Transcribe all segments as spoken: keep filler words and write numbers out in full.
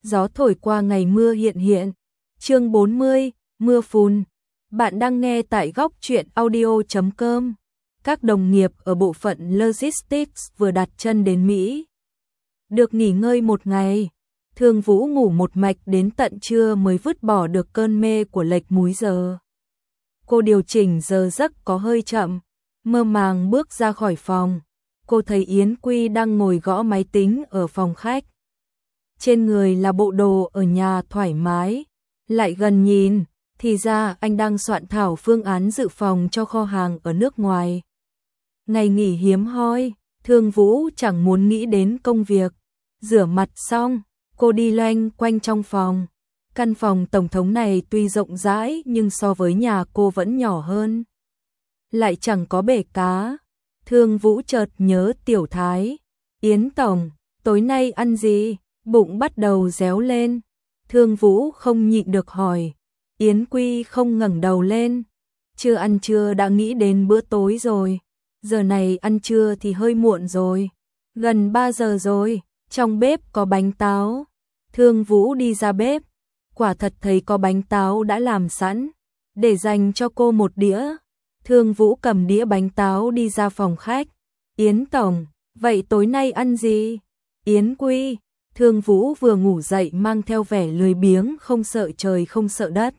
gió thổi qua ngày mưa hiện hiện. Chương bốn mươi, mưa phùn. Bạn đang nghe tại góc truyện audio chấm com. Các đồng nghiệp ở bộ phận Logistics vừa đặt chân đến Mỹ. Được nghỉ ngơi một ngày, Thương Vũ ngủ một mạch đến tận trưa mới vứt bỏ được cơn mê của lệch múi giờ. Cô điều chỉnh giờ giấc có hơi chậm, mơ màng bước ra khỏi phòng. Cô thấy Yến Quy đang ngồi gõ máy tính ở phòng khách. Trên người là bộ đồ ở nhà thoải mái, lại gần nhìn, thì ra anh đang soạn thảo phương án dự phòng cho kho hàng ở nước ngoài. Ngày nghỉ hiếm hoi, Thương Vũ chẳng muốn nghĩ đến công việc. Rửa mặt xong, cô đi loanh quanh trong phòng. Căn phòng tổng thống này tuy rộng rãi nhưng so với nhà cô vẫn nhỏ hơn. Lại chẳng có bể cá. Thương Vũ chợt nhớ Tiểu Thái. Yến tổng, tối nay ăn gì? Bụng bắt đầu réo lên. Thương Vũ không nhịn được hỏi. Yến Quy không ngẩng đầu lên. Chưa ăn trưa đã nghĩ đến bữa tối rồi. Giờ này ăn trưa thì hơi muộn rồi. Gần ba giờ rồi, trong bếp có bánh táo. Thương Vũ đi ra bếp. Quả thật thấy có bánh táo đã làm sẵn, để dành cho cô một đĩa. Thương Vũ cầm đĩa bánh táo đi ra phòng khách. Yến tổng, vậy tối nay ăn gì? Yến Quy. Thương Vũ vừa ngủ dậy mang theo vẻ lười biếng không sợ trời không sợ đất.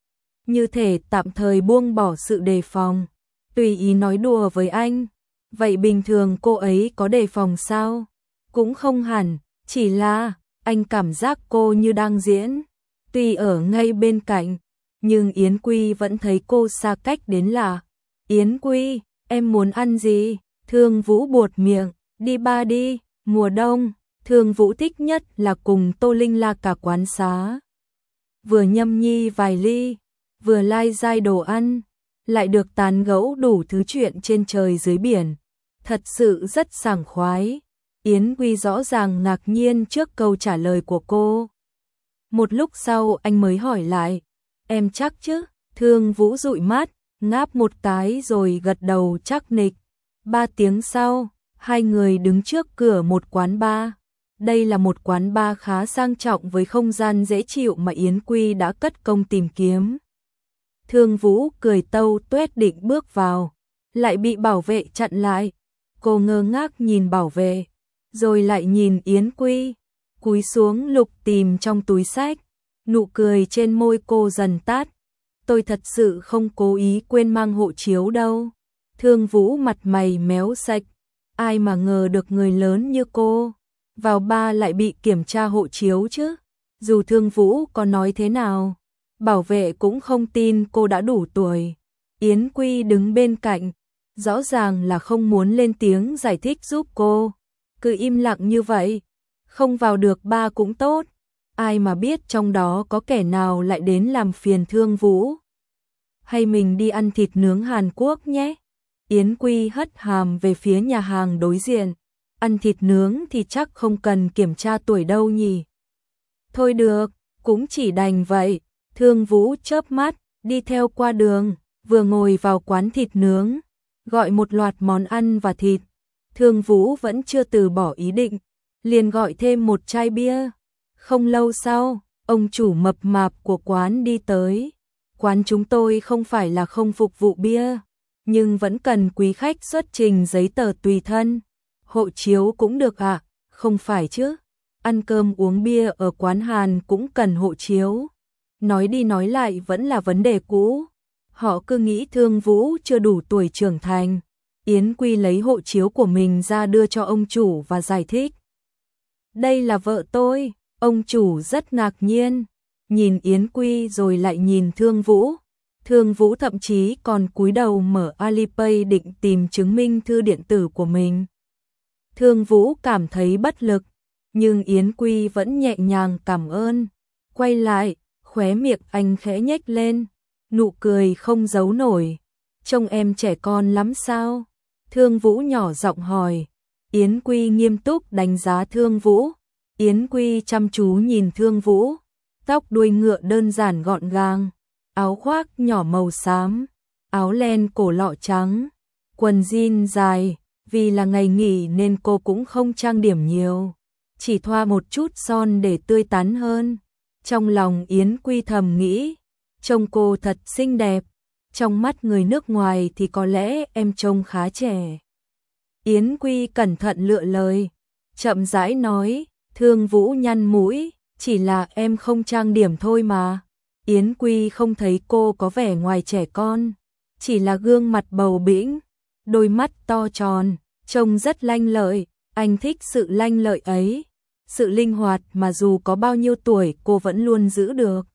Như thể tạm thời buông bỏ sự đề phòng. Tùy ý nói đùa với anh. Vậy bình thường cô ấy có đề phòng sao? Cũng không hẳn, chỉ là anh cảm giác cô như đang diễn. Tuy ở ngay bên cạnh, nhưng Yến Quy vẫn thấy cô xa cách đến lạ. Yến Quy, em muốn ăn gì? Thương Vũ buột miệng, đi ba đi, mùa đông. Thương Vũ thích nhất là cùng Tô Linh La cả quán xá. Vừa nhâm nhi vài ly, vừa lai dai đồ ăn, lại được tán gẫu đủ thứ chuyện trên trời dưới biển. Thật sự rất sảng khoái. Yến Quy rõ ràng ngạc nhiên trước câu trả lời của cô. Một lúc sau anh mới hỏi lại, em chắc chứ? Thương Vũ dụi mắt, ngáp một cái rồi gật đầu chắc nịch. Ba tiếng sau, hai người đứng trước cửa một quán bar. Đây là một quán bar khá sang trọng với không gian dễ chịu mà Yến Quy đã cất công tìm kiếm. Thương Vũ cười tâu tuét định bước vào, lại bị bảo vệ chặn lại. Cô ngơ ngác nhìn bảo vệ, rồi lại nhìn Yến Quy, cúi xuống lục tìm trong túi xách. Nụ cười trên môi cô dần tắt. Tôi thật sự không cố ý quên mang hộ chiếu đâu. Thương Vũ mặt mày méo sạch. Ai mà ngờ được người lớn như cô vào bar lại bị kiểm tra hộ chiếu chứ. Dù Thương Vũ có nói thế nào, bảo vệ cũng không tin cô đã đủ tuổi. Yến Quy đứng bên cạnh, rõ ràng là không muốn lên tiếng giải thích giúp cô. Cứ im lặng như vậy, không vào được bar cũng tốt. Ai mà biết trong đó có kẻ nào lại đến làm phiền Thương Vũ. Hay mình đi ăn thịt nướng Hàn Quốc nhé. Yến Quy hất hàm về phía nhà hàng đối diện. Ăn thịt nướng thì chắc không cần kiểm tra tuổi đâu nhỉ. Thôi được, cũng chỉ đành vậy. Thương Vũ chớp mắt, đi theo qua đường, vừa ngồi vào quán thịt nướng, gọi một loạt món ăn và thịt. Thương Vũ vẫn chưa từ bỏ ý định, liền gọi thêm một chai bia. Không lâu sau, ông chủ mập mạp của quán đi tới. Quán chúng tôi không phải là không phục vụ bia, nhưng vẫn cần quý khách xuất trình giấy tờ tùy thân. Hộ chiếu cũng được ạ, à? Không phải chứ? Ăn cơm uống bia ở quán Hàn cũng cần hộ chiếu. Nói đi nói lại vẫn là vấn đề cũ. Họ cứ nghĩ Thương Vũ chưa đủ tuổi trưởng thành. Yến Quy lấy hộ chiếu của mình ra đưa cho ông chủ và giải thích. Đây là vợ tôi. Ông chủ rất ngạc nhiên, nhìn Yến Quy rồi lại nhìn Thương Vũ. Thương Vũ thậm chí còn cúi đầu mở Alipay định tìm chứng minh thư điện tử của mình. Thương Vũ cảm thấy bất lực, nhưng Yến Quy vẫn nhẹ nhàng cảm ơn. Quay lại, khóe miệng anh khẽ nhếch lên, nụ cười không giấu nổi. Trông em trẻ con lắm sao? Thương Vũ nhỏ giọng hỏi. Yến Quy nghiêm túc đánh giá Thương Vũ. Yến Quy chăm chú nhìn Thương Vũ, tóc đuôi ngựa đơn giản gọn gàng, áo khoác nhỏ màu xám, áo len cổ lọ trắng, quần jean dài, vì là ngày nghỉ nên cô cũng không trang điểm nhiều. chỉ thoa một chút son để tươi tắn hơn. Trong lòng Yến Quy thầm nghĩ, trông cô thật xinh đẹp, trong mắt người nước ngoài thì có lẽ em trông khá trẻ. Yến Quy cẩn thận lựa lời, chậm rãi nói, Thương Vũ nhăn mũi, chỉ là em không trang điểm thôi mà. Yến Quy không thấy cô có vẻ ngoài trẻ con, chỉ là gương mặt bầu bĩnh, đôi mắt to tròn, trông rất lanh lợi, anh thích sự lanh lợi ấy, sự linh hoạt mà dù có bao nhiêu tuổi cô vẫn luôn giữ được.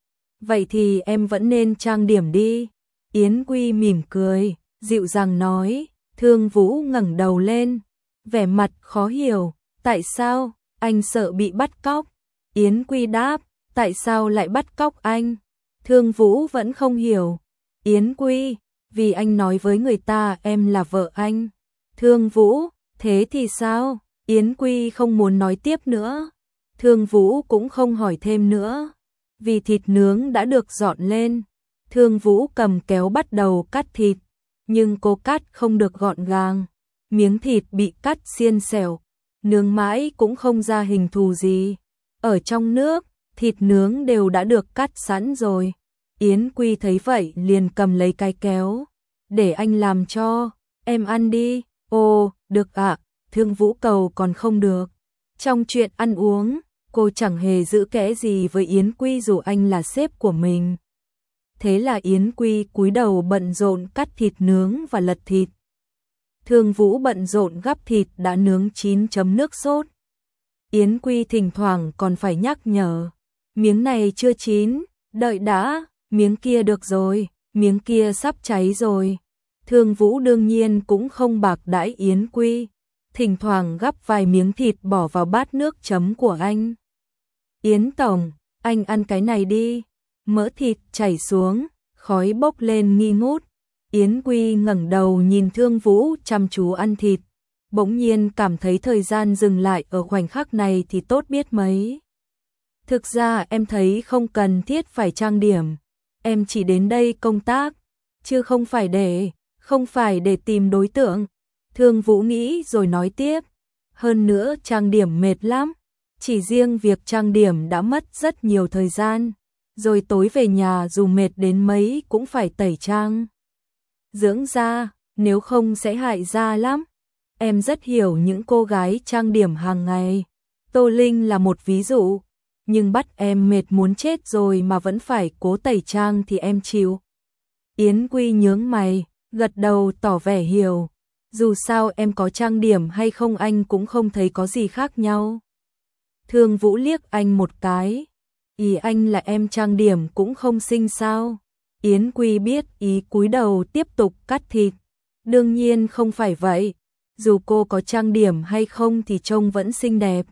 Vậy thì em vẫn nên trang điểm đi. Yến Quy mỉm cười, dịu dàng nói. Thương Vũ ngẩng đầu lên, vẻ mặt khó hiểu, tại sao, anh sợ bị bắt cóc? Yến Quy đáp, tại sao lại bắt cóc anh? Thương Vũ vẫn không hiểu. Yến Quy, vì anh nói với người ta em là vợ anh. Thương Vũ, thế thì sao? Yến Quy không muốn nói tiếp nữa. Thương Vũ cũng không hỏi thêm nữa. Vì thịt nướng đã được dọn lên, Thương Vũ cầm kéo bắt đầu cắt thịt, nhưng cô cắt không được gọn gàng, miếng thịt bị cắt xiên xẻo, nướng mãi cũng không ra hình thù gì. Ở trong nước, thịt nướng đều đã được cắt sẵn rồi. Yến Quy thấy vậy liền cầm lấy cái kéo, để anh làm cho, em ăn đi. Ồ, được ạ, Thương Vũ cầu còn không được. Trong chuyện ăn uống, cô chẳng hề giữ kẽ gì với Yến Quy dù anh là sếp của mình. Thế là Yến Quy cúi đầu bận rộn cắt thịt nướng và lật thịt. Thương Vũ bận rộn gắp thịt đã nướng chín chấm nước sốt. Yến Quy thỉnh thoảng còn phải nhắc nhở, miếng này chưa chín, đợi đã, miếng kia được rồi, miếng kia sắp cháy rồi. Thương Vũ đương nhiên cũng không bạc đãi Yến Quy, thỉnh thoảng gắp vài miếng thịt bỏ vào bát nước chấm của anh. Yến Tổng, anh ăn cái này đi. Mỡ thịt chảy xuống, khói bốc lên nghi ngút. Yến Quy ngẩng đầu nhìn Thương Vũ chăm chú ăn thịt, bỗng nhiên cảm thấy thời gian dừng lại ở khoảnh khắc này thì tốt biết mấy. Thực ra em thấy không cần thiết phải trang điểm, em chỉ đến đây công tác, chứ không phải để, không phải để tìm đối tượng. Thương Vũ nghĩ rồi nói tiếp, hơn nữa trang điểm mệt lắm, chỉ riêng việc trang điểm đã mất rất nhiều thời gian. Rồi tối về nhà dù mệt đến mấy cũng phải tẩy trang dưỡng da, nếu không sẽ hại da lắm. Em rất hiểu những cô gái trang điểm hàng ngày. Tô Linh là một ví dụ, nhưng bắt em mệt muốn chết rồi mà vẫn phải cố tẩy trang thì em chịu. Yến Quy nhướng mày, gật đầu tỏ vẻ hiểu. Dù sao em có trang điểm hay không anh cũng không thấy có gì khác nhau. Thương Vũ liếc anh một cái. Ý anh là em trang điểm cũng không xinh sao? Yến Quy biết ý cúi đầu tiếp tục cắt thịt. Đương nhiên không phải vậy, dù cô có trang điểm hay không thì trông vẫn xinh đẹp.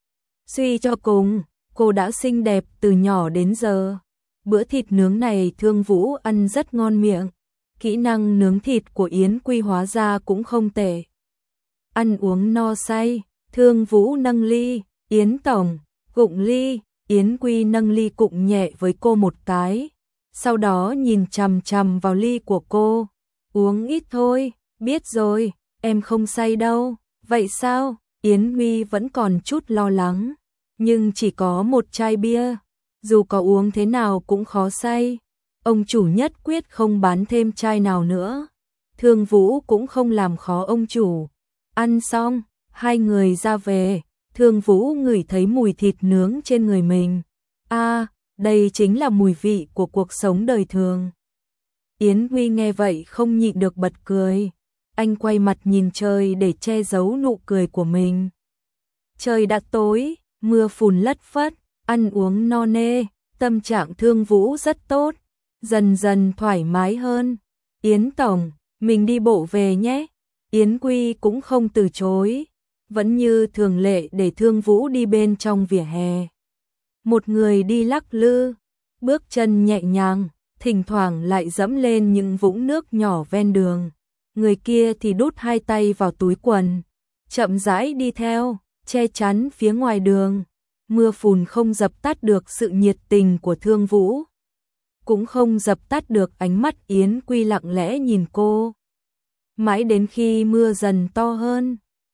Suy cho cùng, cô đã xinh đẹp từ nhỏ đến giờ. Bữa thịt nướng này Thương Vũ ăn rất ngon miệng. Kỹ năng nướng thịt của Yến Quy hóa ra cũng không tệ. Ăn uống no say, Thương Vũ nâng ly, Yến Tổng, cụng ly. Yến Quy nâng ly cụng nhẹ với cô một cái, sau đó nhìn chằm chằm vào ly của cô. Uống ít thôi, biết rồi, em không say đâu. Vậy sao? Yến Quy vẫn còn chút lo lắng, nhưng chỉ có một chai bia, dù có uống thế nào cũng khó say. Ông chủ nhất quyết không bán thêm chai nào nữa. Thương Vũ cũng không làm khó ông chủ. Ăn xong, hai người ra về. Thương Vũ ngửi thấy mùi thịt nướng trên người mình. À, đây chính là mùi vị của cuộc sống đời thường. Yến Quy nghe vậy không nhịn được bật cười. Anh quay mặt nhìn trời để che giấu nụ cười của mình. Trời đã tối, mưa phùn lất phất, ăn uống no nê, tâm trạng Thương Vũ rất tốt, dần dần thoải mái hơn. Yến Tổng, mình đi bộ về nhé. Yến Quy cũng không từ chối. Vẫn như thường lệ để Thương Vũ đi bên trong vỉa hè. Một người đi lắc lư, bước chân nhẹ nhàng, thỉnh thoảng lại dẫm lên những vũng nước nhỏ ven đường. Người kia thì đút hai tay vào túi quần, chậm rãi đi theo, che chắn phía ngoài đường. Mưa phùn không dập tắt được sự nhiệt tình của Thương Vũ, cũng không dập tắt được ánh mắt Yến Quy lặng lẽ nhìn cô. Mãi đến khi mưa dần to hơn,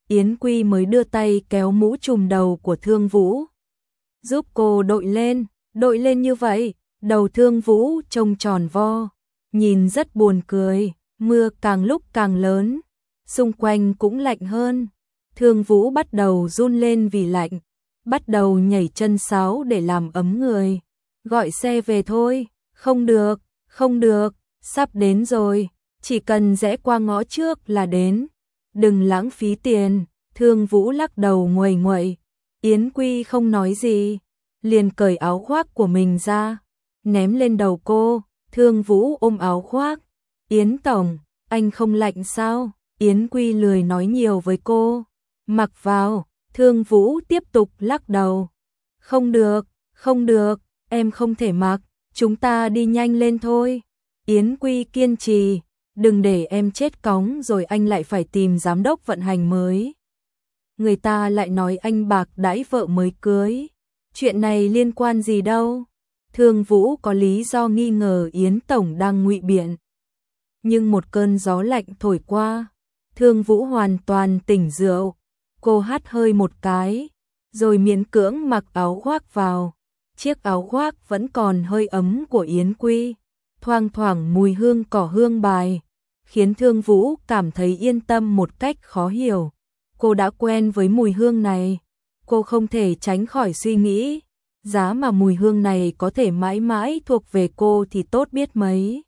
Yến Quy mới đưa tay kéo mũ trùm đầu của Thương Vũ, giúp cô đội lên, đội lên như vậy, đầu Thương Vũ trông tròn vo, nhìn rất buồn cười, mưa càng lúc càng lớn, xung quanh cũng lạnh hơn. Thương Vũ bắt đầu run lên vì lạnh, bắt đầu nhảy chân sáo để làm ấm người. Gọi xe về thôi, không được, không được, sắp đến rồi, chỉ cần rẽ qua ngõ trước là đến, đừng lãng phí tiền. Thương Vũ lắc đầu nguầy nguậy, Yến Quy không nói gì, liền cởi áo khoác của mình ra, ném lên đầu cô. Thương Vũ ôm áo khoác, Yến tổng, anh không lạnh sao? Yến Quy lười nói nhiều với cô, mặc vào. Thương Vũ tiếp tục lắc đầu, không được, không được, em không thể mặc, chúng ta đi nhanh lên thôi. Yến Quy kiên trì, đừng để em chết cóng rồi anh lại phải tìm giám đốc vận hành mới. Người ta lại nói anh bạc đãi vợ mới cưới, chuyện này liên quan gì đâu. Thương Vũ có lý do nghi ngờ Yến tổng đang ngụy biện. Nhưng một cơn gió lạnh thổi qua, Thương Vũ hoàn toàn tỉnh rượu. Cô hắt hơi một cái, rồi miễn cưỡng mặc áo khoác vào. Chiếc áo khoác vẫn còn hơi ấm của Yến Quy, thoang thoảng mùi hương cỏ hương bài, khiến Thương Vũ cảm thấy yên tâm một cách khó hiểu. Cô đã quen với mùi hương này, cô không thể tránh khỏi suy nghĩ, giá mà mùi hương này có thể mãi mãi thuộc về cô thì tốt biết mấy.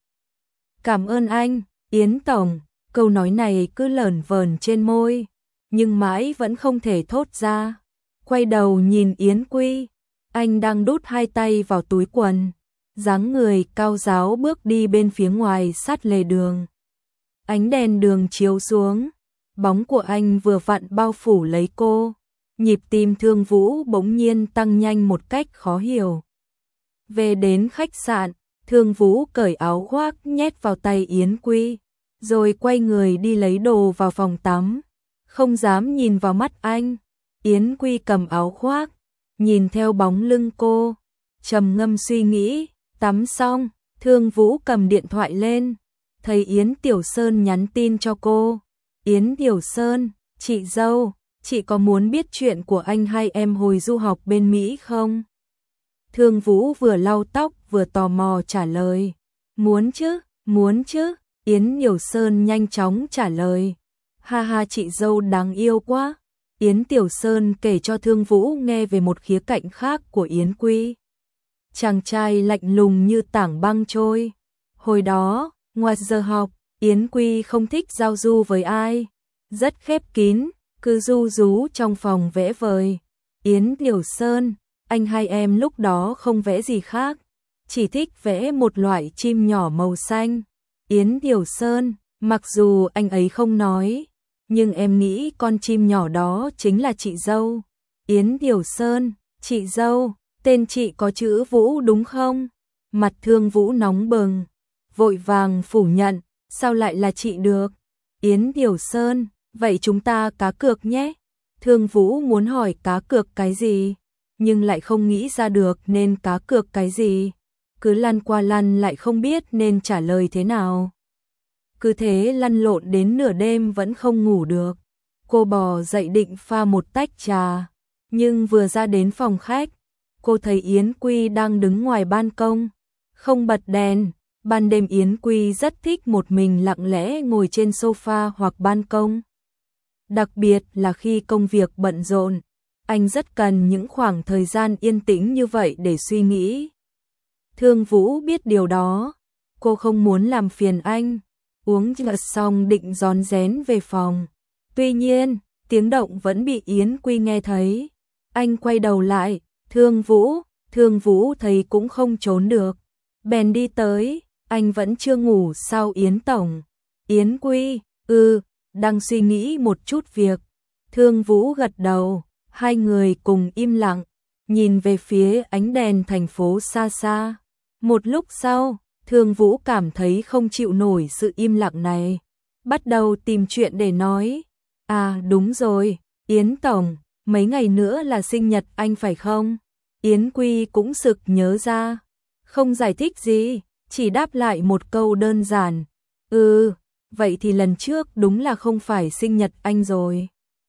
Cảm ơn anh, Yến tổng, câu nói này cứ lởn vởn trên môi, nhưng mãi vẫn không thể thốt ra. Quay đầu nhìn Yến Quy, anh đang đút hai tay vào túi quần, dáng người cao ráo bước đi bên phía ngoài sát lề đường. Ánh đèn đường chiếu xuống, bóng của anh vừa vặn bao phủ lấy cô, nhịp tim Thương Vũ bỗng nhiên tăng nhanh một cách khó hiểu. Về đến khách sạn, Thương Vũ cởi áo khoác nhét vào tay Yến Quy, rồi quay người đi lấy đồ vào phòng tắm, không dám nhìn vào mắt anh. Yến Quy cầm áo khoác, nhìn theo bóng lưng cô, trầm ngâm suy nghĩ. Tắm xong, Thương Vũ cầm điện thoại lên, thấy Yến Tiểu Sơn nhắn tin cho cô. Yến Tiểu Sơn, chị dâu, chị có muốn biết chuyện của anh hai em hồi du học bên Mỹ không? Thương Vũ vừa lau tóc vừa tò mò trả lời. Muốn chứ, muốn chứ. Yến Tiểu Sơn nhanh chóng trả lời. Ha ha, chị dâu đáng yêu quá. Yến Tiểu Sơn kể cho Thương Vũ nghe về một khía cạnh khác của Yến Quy. Chàng trai lạnh lùng như tảng băng trôi. Hồi đó, ngoài giờ học, Yến Quy không thích giao du với ai, rất khép kín, cứ ru rú trong phòng vẽ vời. Yến Tiểu Sơn, anh hai em lúc đó không vẽ gì khác, chỉ thích vẽ một loại chim nhỏ màu xanh. Yến Tiểu Sơn, mặc dù anh ấy không nói, nhưng em nghĩ con chim nhỏ đó chính là chị dâu. Yến Tiểu Sơn, chị dâu, tên chị có chữ Vũ đúng không? Mặt Thương Vũ nóng bừng, vội vàng phủ nhận, sao lại là chị được? Yến Tiểu Sơn, vậy chúng ta cá cược nhé. Thương Vũ muốn hỏi cá cược cái gì, nhưng lại không nghĩ ra được nên cá cược cái gì. Cứ lăn qua lăn lại không biết nên trả lời thế nào. Cứ thế lăn lộn đến nửa đêm vẫn không ngủ được. Cô bò dậy định pha một tách trà, nhưng vừa ra đến phòng khách, cô thấy Yến Quy đang đứng ngoài ban công, không bật đèn. Ban đêm Yến Quy rất thích một mình lặng lẽ ngồi trên sofa hoặc ban công. Đặc biệt là khi công việc bận rộn, anh rất cần những khoảng thời gian yên tĩnh như vậy để suy nghĩ. Thương Vũ biết điều đó, cô không muốn làm phiền anh, uống trà xong định rón rén về phòng. Tuy nhiên, tiếng động vẫn bị Yến Quy nghe thấy. Anh quay đầu lại, Thương Vũ, Thương Vũ thấy cũng không trốn được, bèn đi tới. Anh vẫn chưa ngủ sao Yến tổng? Yến Quy, ừ, đang suy nghĩ một chút việc. Thương Vũ gật đầu, hai người cùng im lặng, nhìn về phía ánh đèn thành phố xa xa. Một lúc sau, Thương Vũ cảm thấy không chịu nổi sự im lặng này, bắt đầu tìm chuyện để nói. À đúng rồi, Yến tổng, mấy ngày nữa là sinh nhật anh phải không? Yến Quy cũng sực nhớ ra, không giải thích gì, chỉ đáp lại một câu đơn giản. Ừ, vậy thì lần trước đúng là không phải sinh nhật anh rồi.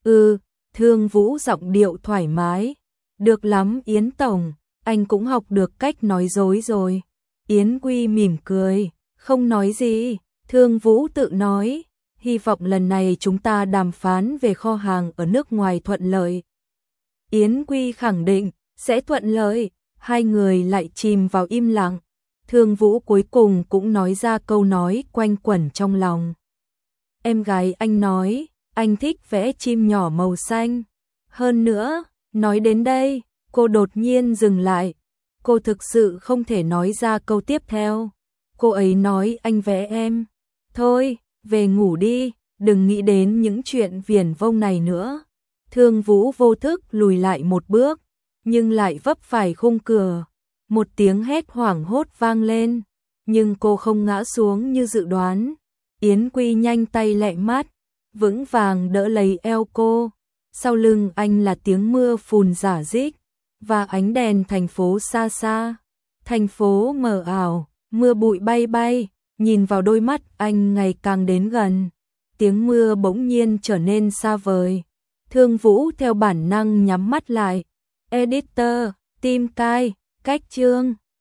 Ừ, Thương Vũ giọng điệu thoải mái. Được lắm Yến Tổng, anh cũng học được cách nói dối rồi. Yến Quy mỉm cười, không nói gì, Thương Vũ tự nói, hy vọng lần này chúng ta đàm phán về kho hàng ở nước ngoài thuận lợi. Yến Quy khẳng định, sẽ thuận lợi, hai người lại chìm vào im lặng. Thương Vũ cuối cùng cũng nói ra câu nói quanh quẩn trong lòng. Em gái anh nói, anh thích vẽ chim nhỏ màu xanh. Hơn nữa, nói đến đây, cô đột nhiên dừng lại. Cô thực sự không thể nói ra câu tiếp theo. Cô ấy nói anh vẽ em. Thôi, về ngủ đi, đừng nghĩ đến những chuyện viển vông này nữa. Thương Vũ vô thức lùi lại một bước, nhưng lại vấp phải khung cửa. Một tiếng hét hoảng hốt vang lên, nhưng cô không ngã xuống như dự đoán. Yến Quy nhanh tay lẹ mắt, vững vàng đỡ lấy eo cô. Sau lưng anh là tiếng mưa phùn rả rích và ánh đèn thành phố xa xa. Thành phố mờ ảo, mưa bụi bay bay, nhìn vào đôi mắt anh ngày càng đến gần. Tiếng mưa bỗng nhiên trở nên xa vời. Thương Vũ theo bản năng nhắm mắt lại. Editor, tim cai, cách chương.